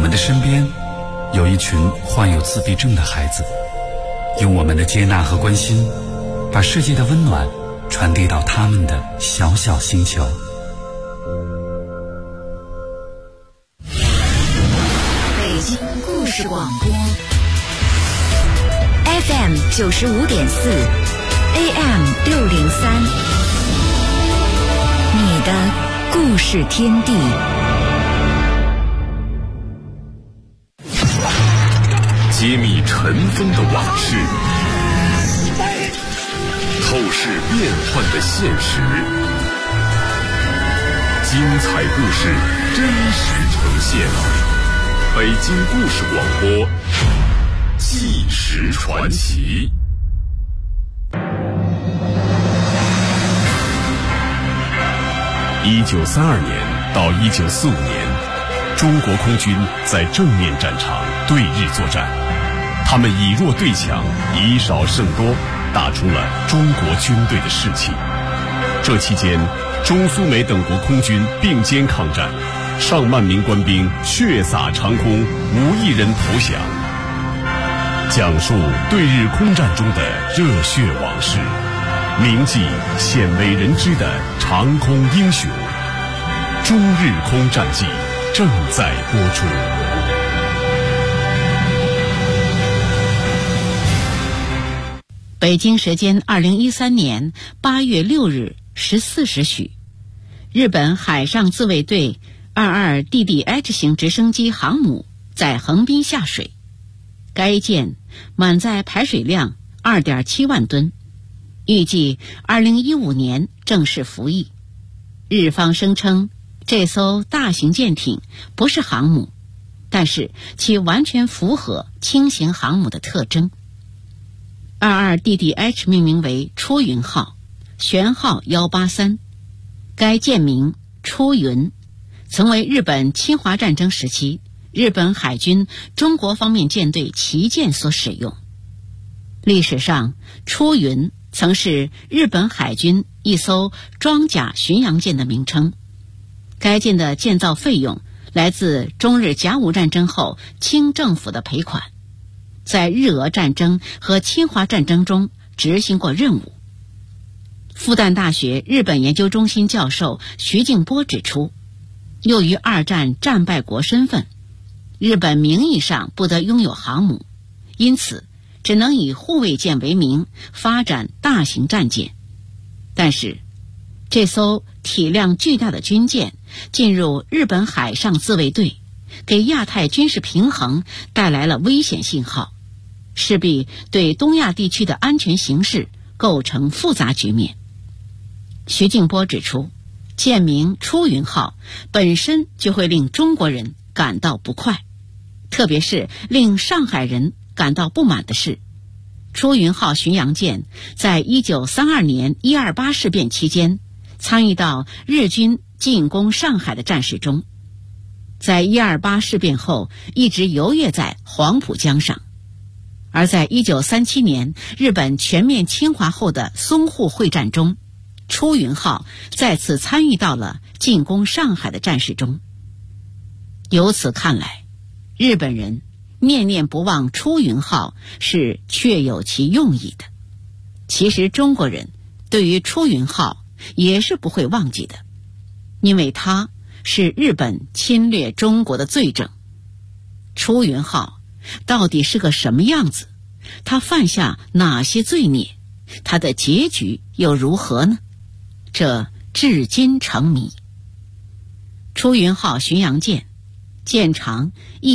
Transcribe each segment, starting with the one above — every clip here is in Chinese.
们的身边有一群患有自闭症的孩子，用我们的接纳和关心，把世界的温暖传递到他们的小小星球。 北京故事广播 FM 95.4 AM 603，你的故事天地。 揭秘尘封的往事，透视变幻的现实，精彩故事真实呈现。北京故事广播，纪实传奇。1932年到1945年，中国空军在正面战场对日作战，他们以弱对强，以少胜多，打出了中国军队的士气。这期间，中苏美等国空军并肩抗战，上万名官兵血洒长空，无一人投降。讲述对日空战中的热血往事，铭记鲜为人知的长空英雄。中日空战记正在播出。 北京时间2013年8月6日14时许，日本海上自卫队22DDH 型直升机航母在横滨下水，该舰满载排水量2.7万吨，预计2015年正式服役。日方声称这艘大型舰艇不是航母，但是其完全符合轻型航母的特征。22DDH 命名为出云号，舷号183，该舰名出云，曾为日本侵华战争时期日本海军中国方面舰队旗舰所使用。历史上，出云曾是日本海军一艘装甲巡洋舰的名称。该舰的建造费用来自中日甲午战争后清政府的赔款，在日俄战争和侵华战争中执行过任务。复旦大学日本研究中心教授徐静波指出，由于二战战败国身份，日本名义上不得拥有航母，因此只能以护卫舰为名发展大型战舰。但是这艘体量巨大的军舰进入日本海上自卫队，给亚太军事平衡带来了危险信号，势必对东亚地区的安全形势构成复杂局面。徐静波指出，舰名出云号本身就会令中国人感到不快，特别是令上海人感到不满的是，出云号巡洋舰在1932年128事变期间参与到日军进攻上海的战事中，在128事变后一直游跃在黄浦江上，而在1937年日本全面侵华后的淞沪会战中，出云号再次参与到了进攻上海的战事中。由此看来，日本人念念不忘出云号是确有其用意的。其实中国人对于出云号也是不会忘记的，因为它是日本侵略中国的罪证。出云号到底是个什么样子？它犯下哪些罪孽？它的结局又如何呢？这至今成谜。出云号巡洋舰舰长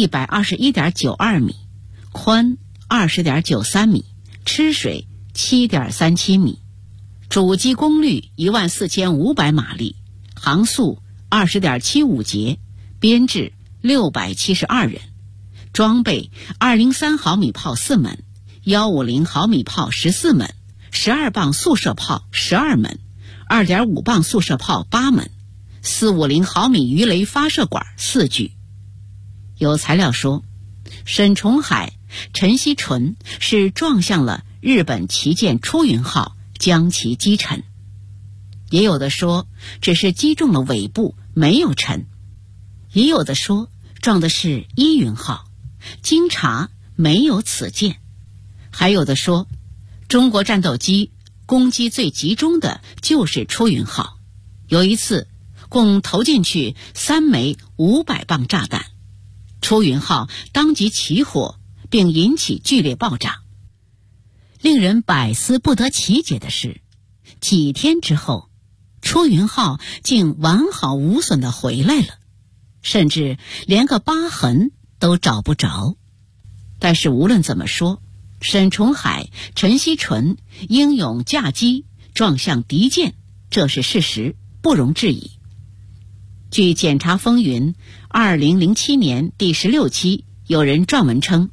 121.92米，宽20.93米，吃水7.37米，主机功率14500马力，航速20.75节，编制672人，装备203毫米炮4门，150毫米炮14门，12磅速射炮12门，2.5磅速射炮8门，450毫米鱼雷发射管4具。有材料说，沈崇海、陈锡纯是撞向了日本旗舰出云号，将其击沉。也有的说只是击中了尾部，没有沉。也有的说撞的是依云号，经查没有此舰。还有的说，中国战斗机攻击最集中的就是出云号，有一次共投进去3枚500磅炸弹，出云号当即起火，并引起剧烈爆炸。令人百思不得其解的是，几天之后，出云号竟完好无损地回来了，甚至连个疤痕都找不着。但是无论怎么说，沈崇海、陈锡纯英勇驾机撞向敌舰，这是事实，不容置疑。据《检察风云》2007年第16期有人撰文称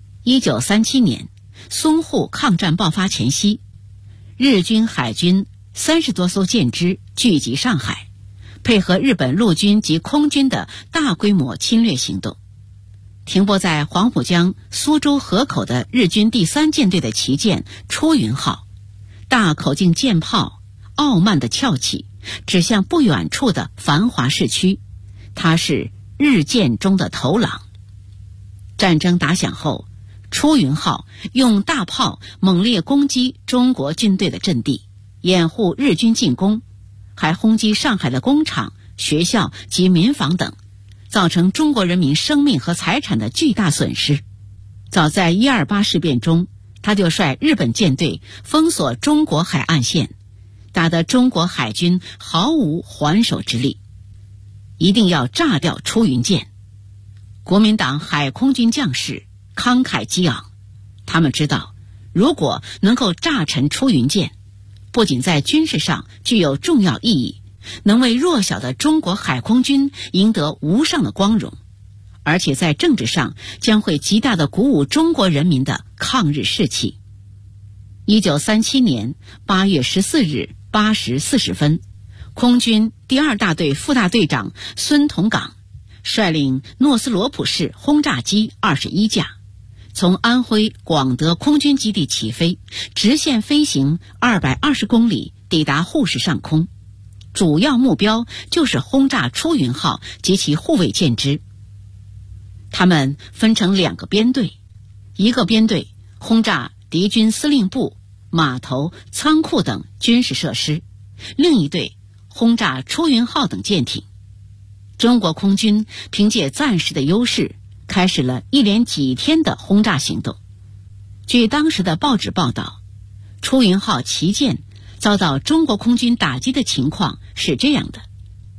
，1937年淞沪抗战爆发前夕，日军海军30多艘舰只聚集上海，配合日本陆军及空军的大规模侵略行动。停泊在黄浦江苏州河口的日军第3舰队的旗舰出云号，大口径舰炮傲慢地翘起，指向不远处的繁华市区，它是日舰中的头狼。战争打响后，出云号用大炮猛烈攻击中国军队的阵地，掩护日军进攻，还轰击上海的工厂、学校及民房等，造成中国人民生命和财产的巨大损失。早在128事变中，他就率日本舰队封锁中国海岸线，打得中国海军毫无还手之力。一定要炸掉出云舰。国民党海空军将士慷慨激昂，他们知道，如果能够炸沉出云舰，不仅在军事上具有重要意义，能为弱小的中国海空军赢得无上的光荣，而且在政治上将会极大地鼓舞中国人民的抗日士气。1937年8月14日8时40分，空军第2大队副大队长孙同岗率领诺斯罗普式轰炸机21架，从安徽广德空军基地起飞，直线飞行220公里，抵达沪市上空。主要目标就是轰炸出云号及其护卫舰只。他们分成2个编队，一个编队轰炸敌军司令部、码头、仓库等军事设施，另一队轰炸出云号等舰艇。中国空军凭借暂时的优势，开始了一连几天的轰炸行动。据当时的报纸报道，出云号旗舰遭到中国空军打击的情况是这样的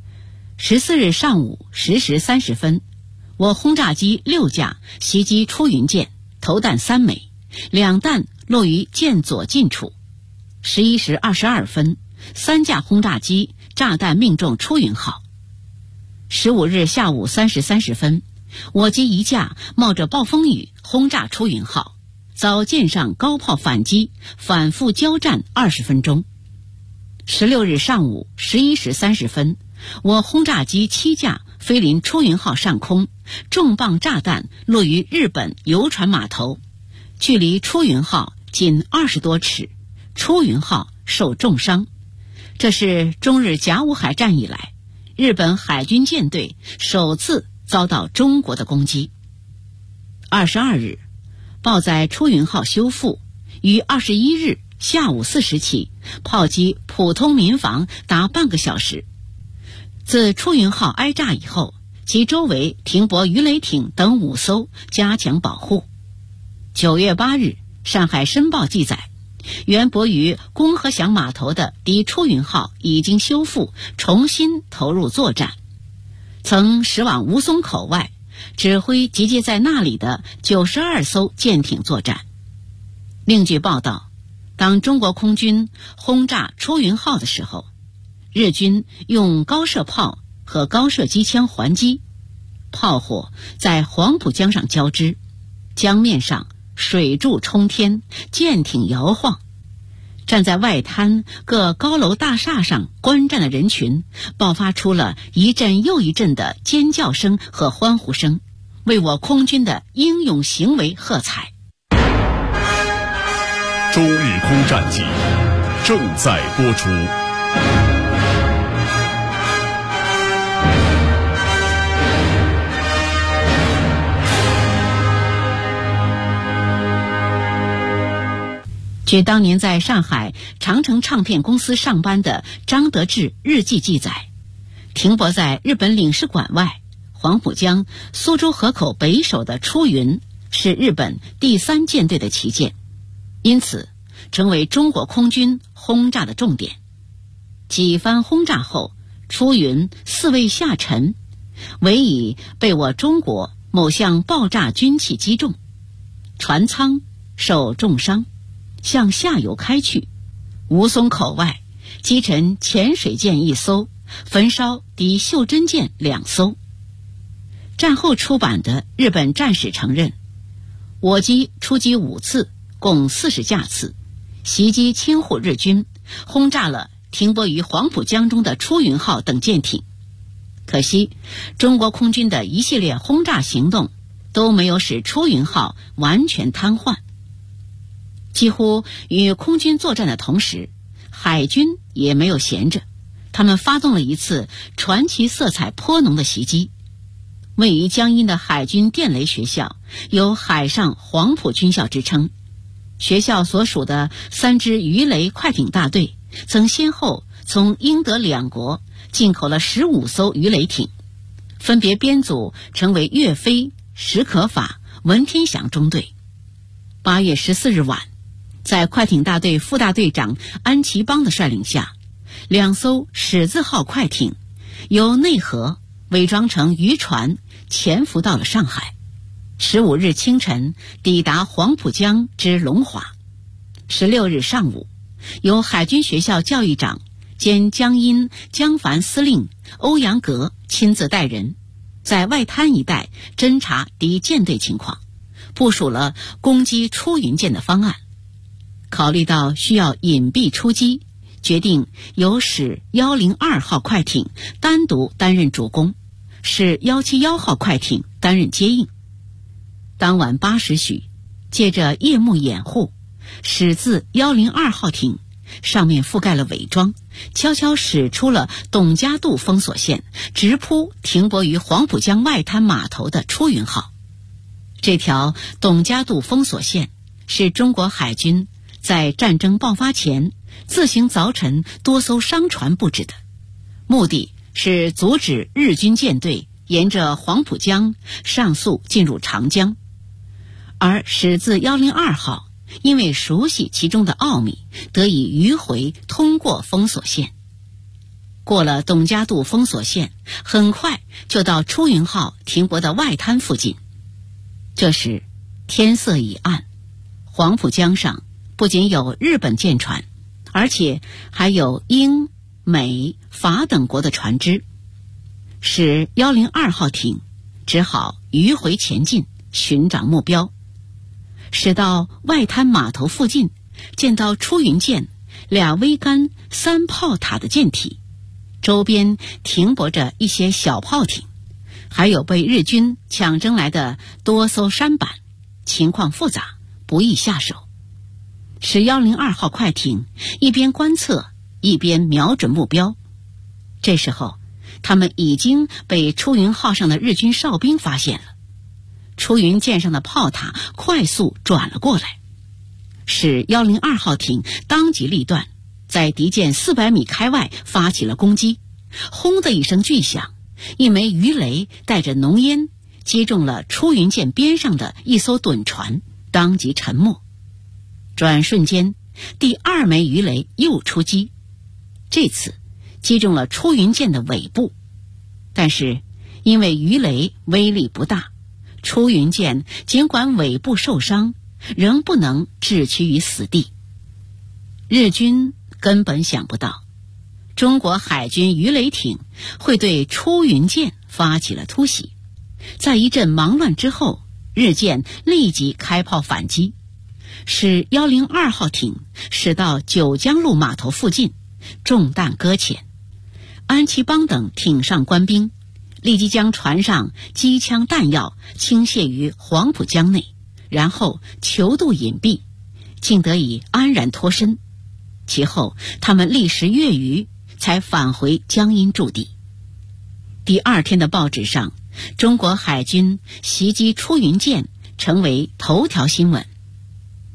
：14日上午10时30分，我轰炸机6架袭击出云舰，投弹3枚，2弹落于舰左近处。11时22分，3架轰炸机炸弹命中出云号。15日下午3时30分，我机1架冒着暴风雨轰炸出云号，遭舰上高炮反击，反复交战20分钟。16日上午11时30分，我轰炸机7架飞临出云号上空，重磅炸弹落于日本游船码头，距离出云号仅20多尺，出云号受重伤。这是中日甲午海战以来，日本海军舰队首次遭到中国的攻击。22日，报载出云号修复，于21日下午4时起炮击普通民房达半个小时。自出云号挨炸以后，其周围停泊鱼雷艇等5艘，加强保护。9月8日，上海申报记载，原泊于公河祥码头的敌出云号已经修复，重新投入作战，曾驶往吴淞口外，指挥集结在那里的92艘舰艇作战。另据报道，当中国空军轰炸出云号的时候，日军用高射炮和高射机枪还击，炮火在黄浦江上交织，江面上水柱冲天，舰艇摇晃。站在外滩各高楼大厦上观战的人群爆发出了一阵又一阵的尖叫声和欢呼声，为我空军的英勇行为喝彩。 中日空战记正在播出。 据当年在上海长城唱片公司上班的张德志日记记载，停泊在日本领事馆外黄浦江苏州河口北首的出云是日本第3舰队的旗舰，因此成为中国空军轰炸的重点。几番轰炸后，出云4未下沉，唯以被我中国某项爆炸军器击中，船舱受重伤，向下游开去。吴淞口外击沉潜水舰1艘，焚烧敌袖珍舰2艘。战后出版的日本战史承认，我机出击5次，共40架次，袭击侵沪日军，轰炸了停泊于黄浦江中的出云号等舰艇。可惜中国空军的一系列轰炸行动都没有使出云号完全瘫痪。几乎与空军作战的同时，海军也没有闲着，他们发动了一次传奇色彩颇浓的袭击。位于江阴的海军电雷学校有海上黄埔军校之称，学校所属的3支鱼雷快艇大队曾先后从英德2国进口了15艘鱼雷艇，分别编组成为岳飞、史可法、文天祥中队。8月14日晚，在快艇大队副大队长安其邦的率领下，2艘史字号快艇由内河伪装成渔船潜伏到了上海。15日清晨抵达黄浦江之龙华。16日上午，由海军学校教育长兼江阴江帆司令欧阳格亲自带人，在外滩一带侦察敌舰队情况，部署了攻击出云舰的方案。考虑到需要隐蔽出击，决定由使102号快艇单独担任主攻，使171号快艇担任接应。当晚8时许，借着夜幕掩护，驶自102号艇上面覆盖了伪装，悄悄驶出了董家渡封锁线，直扑停泊于黄浦江外滩码头的出云号。这条董家渡封锁线是中国海军在战争爆发前自行凿沉多艘商船布置的，目的是阻止日军舰队沿着黄浦江上溯进入长江。而驶自102号因为熟悉其中的奥秘，得以迂回通过封锁线。过了董家渡封锁线，很快就到出云号停泊的外滩附近。这时天色已暗，黄浦江上不仅有日本舰船，而且还有英、美、法等国的船只，使102号艇只好迂回前进，寻找目标。驶到外滩码头附近，见到出云舰2桅杆3炮塔的舰体，周边停泊着一些小炮艇，还有被日军抢征来的多艘舢板，情况复杂，不易下手。使102号快艇一边观测一边瞄准目标。这时候他们已经被出云号上的日军哨兵发现了。出云舰上的炮塔快速转了过来，使102号艇当机立断，在敌舰400米开外发起了攻击。轰的一声巨响，一枚鱼雷带着浓烟击中了出云舰边上的一艘趸船，当即沉没。转瞬间，第2枚鱼雷又出击，这次击中了出云舰的尾部，但是因为鱼雷威力不大，出云舰尽管尾部受伤，仍不能置躯于死地。日军根本想不到，中国海军鱼雷艇会对出云舰发起了突袭。在一阵忙乱之后，日舰立即开炮反击，使102号艇驶到九江路码头附近，中弹搁浅。安其邦等艇上官兵立即将船上机枪弹药倾泻于黄浦江内，然后求渡隐蔽，竟得以安然脱身。其后他们历时月余才返回江阴驻地。第2天的报纸上，中国海军袭击出云舰成为头条新闻。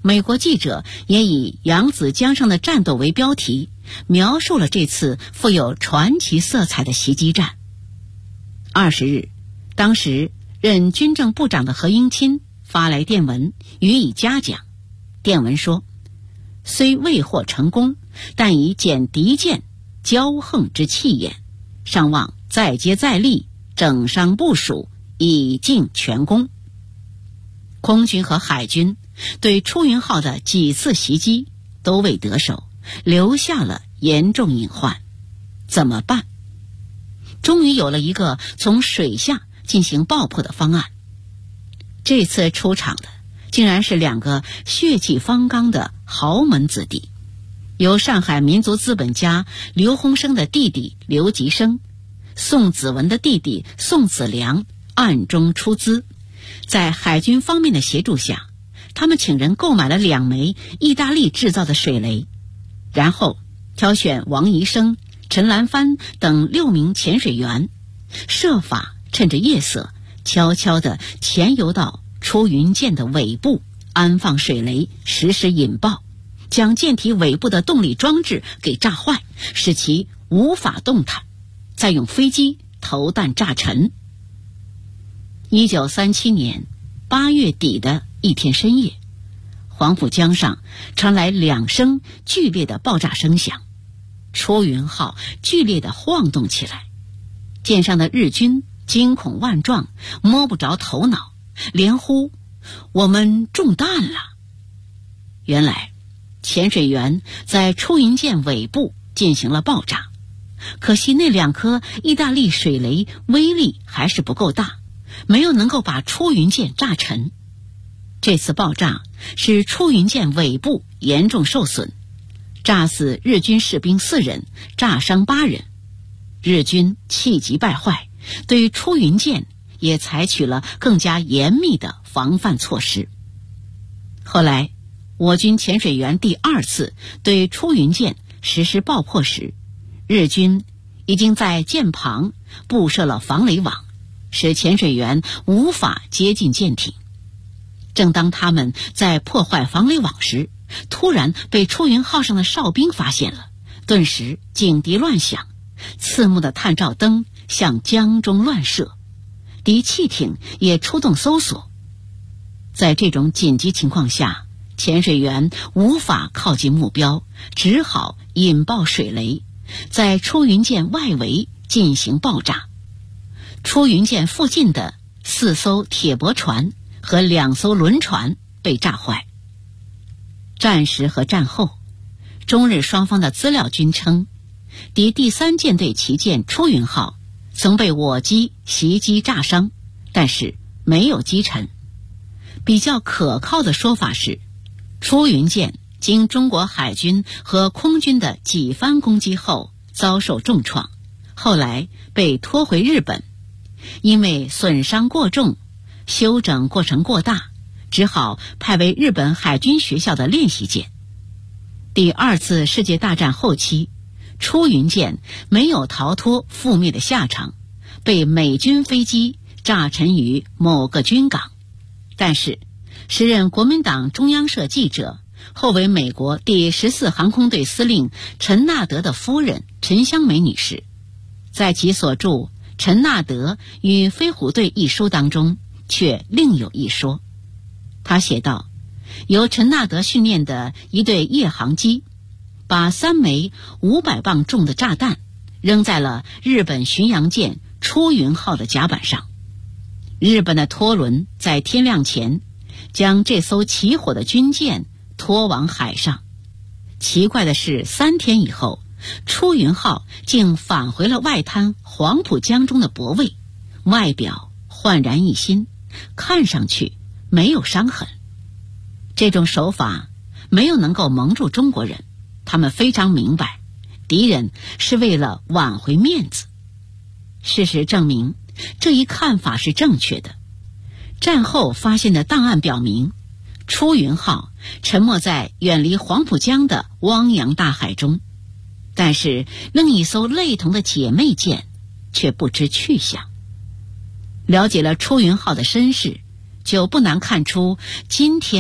美国记者也以扬子江上的战斗为标题，描述了这次富有传奇色彩的袭击战。20日，当时任军政部长的何应钦发来电文予以嘉奖。电文说，虽未获成功，但以歼敌舰骄横之气焰，尚望再接再厉，整伤部署，以尽全功。空军和海军对出云号的几次袭击都未得手，留下了严重隐患。怎么办？终于有了一个从水下进行爆破的方案。这次出场的竟然是2个血气方刚的豪门子弟，由上海民族资本家刘鸿生的弟弟刘吉生、宋子文的弟弟宋子良暗中出资，在海军方面的协助下，他们请人购买了2枚意大利制造的水雷，然后挑选王宜生、陈兰帆等6名潜水员，设法趁着夜色悄悄地潜游到出云舰的尾部，安放水雷，实施引爆，将舰体尾部的动力装置给炸坏，使其无法动弹，再用飞机投弹炸沉。1937年8月底的一天深夜，黄浦江上传来2声剧烈的爆炸声响，出云号剧烈地晃动起来，舰上的日军惊恐万状，摸不着头脑，连呼我们中弹了。原来潜水员在出云舰尾部进行了爆炸，可惜那2颗意大利水雷威力还是不够大，没有能够把出云舰炸沉。这次爆炸使出云舰尾部严重受损，炸死日军士兵4人，炸伤8人。日军气急败坏，对出云舰也采取了更加严密的防范措施。后来我军潜水员第2次对出云舰实施爆破时，日军已经在舰旁布设了防雷网，使潜水员无法接近舰艇。正当他们在破坏防雷网时，突然被出云号上的哨兵发现了，顿时警笛乱响，刺目的探照灯向江中乱射，敌汽艇也出动搜索。在这种紧急情况下，潜水员无法靠近目标，只好引爆水雷，在出云舰外围进行爆炸。出云舰附近的4艘铁驳船和2艘轮船被炸坏。战时和战后，中日双方的资料均称，敌第3舰队旗舰出云号曾被我机袭击炸伤，但是没有击沉。比较可靠的说法是，出云舰经中国海军和空军的几番攻击后遭受重创，后来被拖回日本，因为损伤过重，修整过程过大，只好派为日本海军学校的练习舰。第2次世界大战后期，出云舰没有逃脱覆灭的下场，被美军飞机炸沉于某个军港。但是时任国民党中央社记者，后为美国第14航空队司令陈纳德的夫人陈香梅女士，在其所著《陈纳德与飞虎队》一书当中却另有一说。他写道，由陈纳德训练的一队夜航机把3枚500磅重的炸弹扔在了日本巡洋舰出云号的甲板上。日本的拖轮在天亮前将这艘起火的军舰拖往海上。奇怪的是，3天以后，出云号竟返回了外滩黄浦江中的泊位，外表焕然一新，看上去没有伤痕。这种手法没有能够蒙住中国人，他们非常明白，敌人是为了挽回面子。事实证明，这一看法是正确的。战后发现的档案表明，出云号沉没在远离黄浦江的汪洋大海中，但是另一艘类同的姐妹舰却不知去向。了解了出云号的身世，就不难看出今天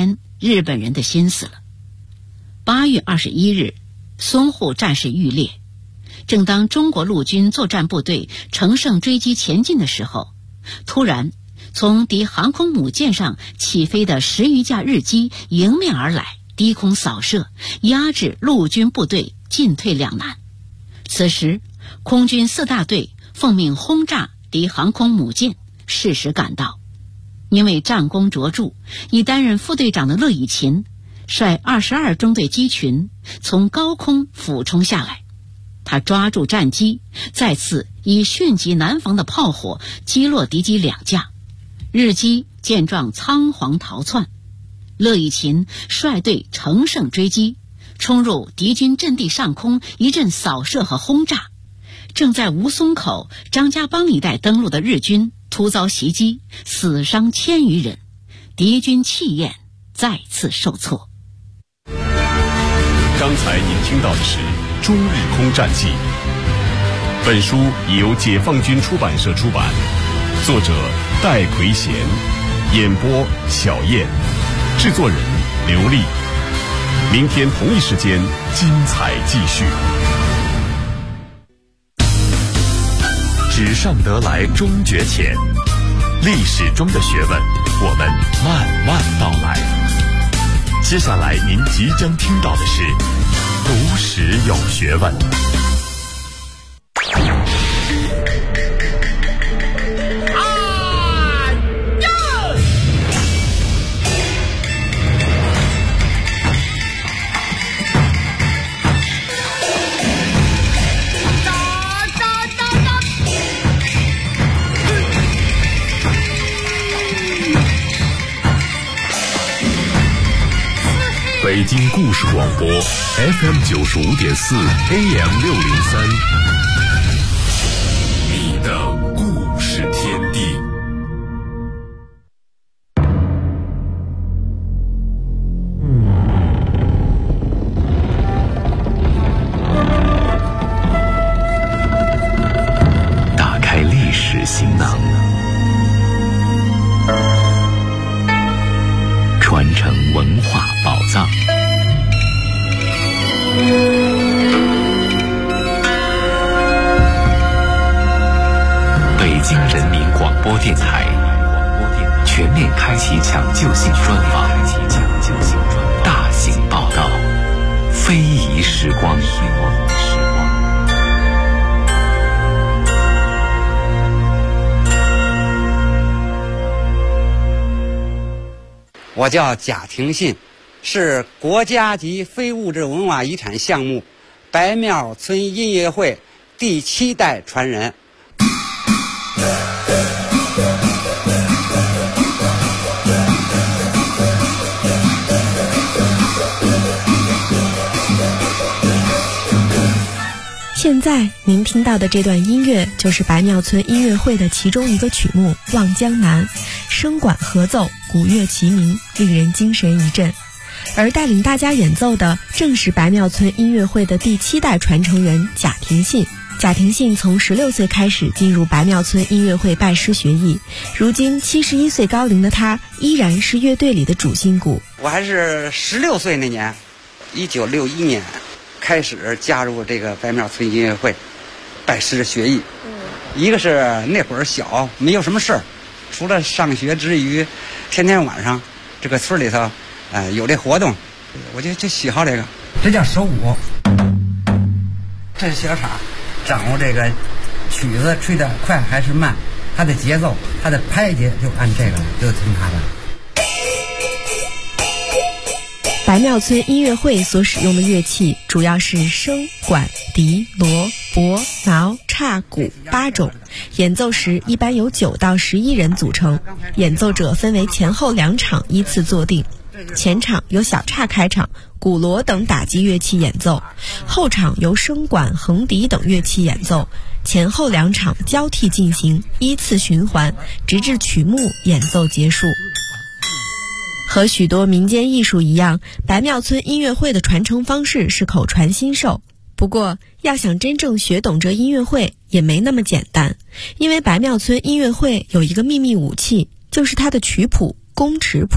日本人的心思了。8月21日，淞沪战事愈烈，正当中国陆军作战部队乘胜追击前进的时候，突然从敌航空母舰上起飞的10余架日机迎面而来，低空扫射，压制陆军部队进退两难。此时空军4大队奉命轰炸敌航空母舰，适时赶到。因为战功卓著，已担任副队长的乐以琴率22中队机群从高空俯冲下来，他抓住战机，再次以迅疾难防的炮火击落敌机2架。日机见状仓皇逃窜，乐以琴率队乘胜追击，冲入敌军阵地上空，一阵扫射和轰炸。正在吴淞口、张家浜一带登陆的日军突遭袭击，死伤1000余人，敌军气焰再次受挫。 刚才您听到的是《中日空战记》，本书已由解放军出版社出版，作者戴奎贤，演播小燕，制作人刘丽。明天同一时间精彩继续。纸上得来终觉浅，历史中的学问，我们慢慢道来。接下来您即将听到的是读史有学问。北京故事广播 FM 95.4 AM 603，你的故事天地。打开历史行囊，传承文化宝藏。北京人民广播电台全面开启抢救性专访，大型报道，非遗时光。 我叫贾廷信，是国家级非物质文化遗产项目白庙村音乐会第7代传人。 现在您听到的这段音乐就是白庙村音乐会的其中一个曲目《望江南》，声管合奏，鼓乐齐鸣，令人精神一振。而带领大家演奏的正是白庙村音乐会的第7代传承人贾廷信。贾廷信从16岁开始进入白庙村音乐会拜师学艺，如今71岁高龄的他依然是乐队里的主心骨。 我还是16岁那年，1961年开始加入这个白庙村音乐会拜师学艺。一个是那会儿小，没有什么事儿，除了上学之余，天天晚上这个村里头有这活动，我就喜好这个。这叫手鼓，这是小叉，掌握这个曲子吹得快还是慢，它的节奏，它的拍节就按这个，就听它的。 白庙村音乐会所使用的乐器主要是笙、管、笛、锣、钹、挠、叉、鼓8种，演奏时一般由9到11人组成，演奏者分为前后2场依次坐定。前场由小叉开场，鼓锣等打击乐器演奏，后场由笙管、横笛等乐器演奏，前后2场交替进行，依次循环，直至曲目演奏结束。和许多民间艺术一样，白庙村音乐会的传承方式是口传心授。不过，要想真正学懂这音乐会也没那么简单，因为白庙村音乐会有一个秘密武器，就是它的曲谱——宫尺谱。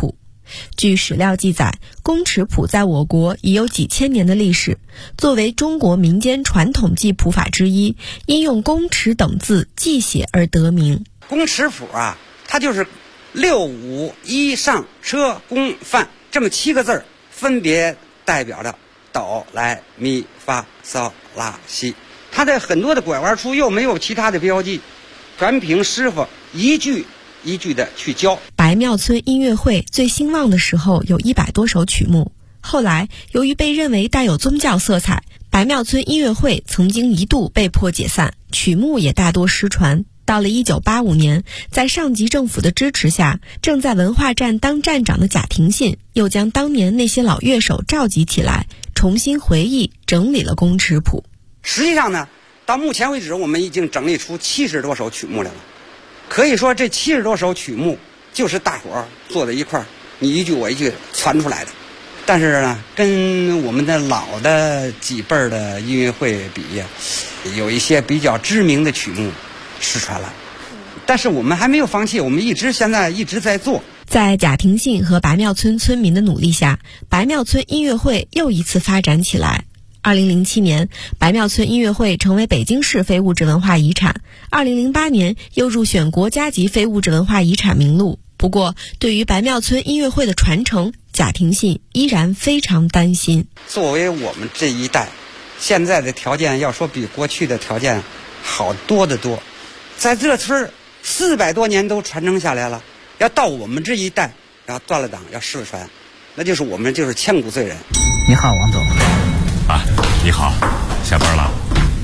据史料记载，工尺谱在我国已有几千年的历史，作为中国民间传统记谱法之一，因用工尺等字记写而得名。 工尺谱啊，它就是6、5、1上车工饭这么7个字，分别代表着哆来咪发嗦拉西。它的很多的拐弯处又没有其他的标记，全凭师傅一句一句的去教。 白庙村音乐会最兴旺的时候有100多首曲目，后来由于被认为带有宗教色彩，白庙村音乐会曾经一度被迫解散，曲目也大多失传。到了1985年，在上级政府的支持下，正在文化站当站长的贾廷信又将当年那些老乐手召集起来，重新回忆整理了工尺谱。 实际上呢，到目前为止我们已经整理出70多首曲目来了。可以说这70多首曲目就是大伙儿坐在一块儿，你一句我一句传出来的。但是呢，跟我们的老的几辈儿的音乐会比，有一些比较知名的曲目失传了。但是我们还没有放弃，我们现在一直在做。 在贾廷信和白庙村村民的努力下，白庙村音乐会又一次发展起来。2007年，白庙村音乐会成为北京市非物质文化遗产。2008年又入选国家级非物质文化遗产名录。不过，对于白庙村音乐会的传承，贾廷信依然非常担心。 作为我们这一代，现在的条件要说比过去的条件好多得多。在这村400多年都传承下来了，要到我们这一代要断了档要失传，那就是我们就是千古罪人。 你好，王总。 啊，你好，下班了。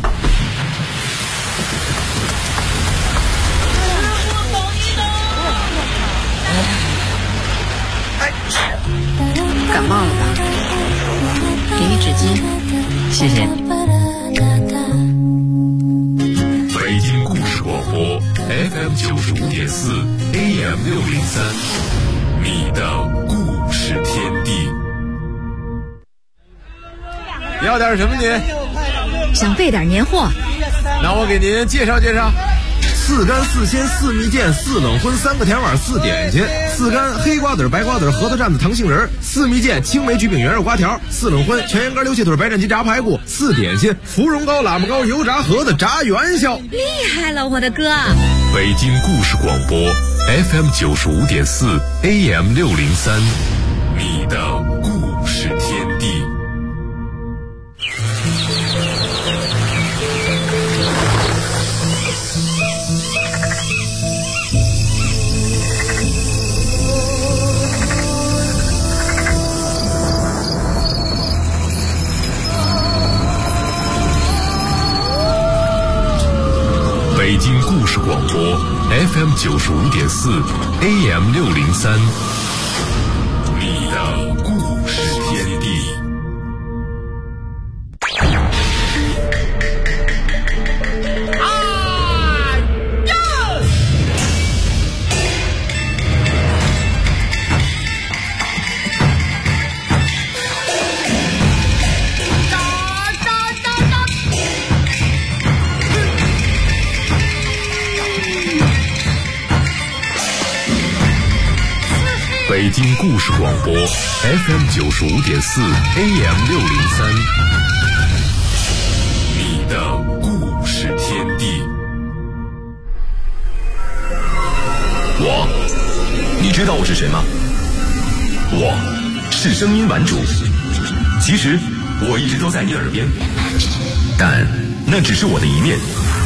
感冒了吧？给你纸巾。 谢谢你。 北京故事广播 FM 95.4 AM 603，你的故事天地。 要点什么您？ 想备点年货。 那我给您介绍介绍。4干4鲜4蜜饯4冷荤3个甜碗4点心，4干黑瓜子白瓜子核桃蘸子糖杏仁，4蜜饯青梅橘饼圆肉瓜条，4冷荤全羊肝溜蟹腿白斩鸡炸排骨，4点心芙蓉糕喇嘛糕油炸盒子炸元宵。 厉害了，我的哥！ 北京故事广播 FM 95.4 AM 603，你的故事天地。北京故事广播 FM 95.4 AM 603，你的故事天地。北京故事广播 FM 95.4 AM 603，你的故事天地。 你知道我是谁吗？我是声音玩主。其实我一直都在你耳边，但那只是我的一面。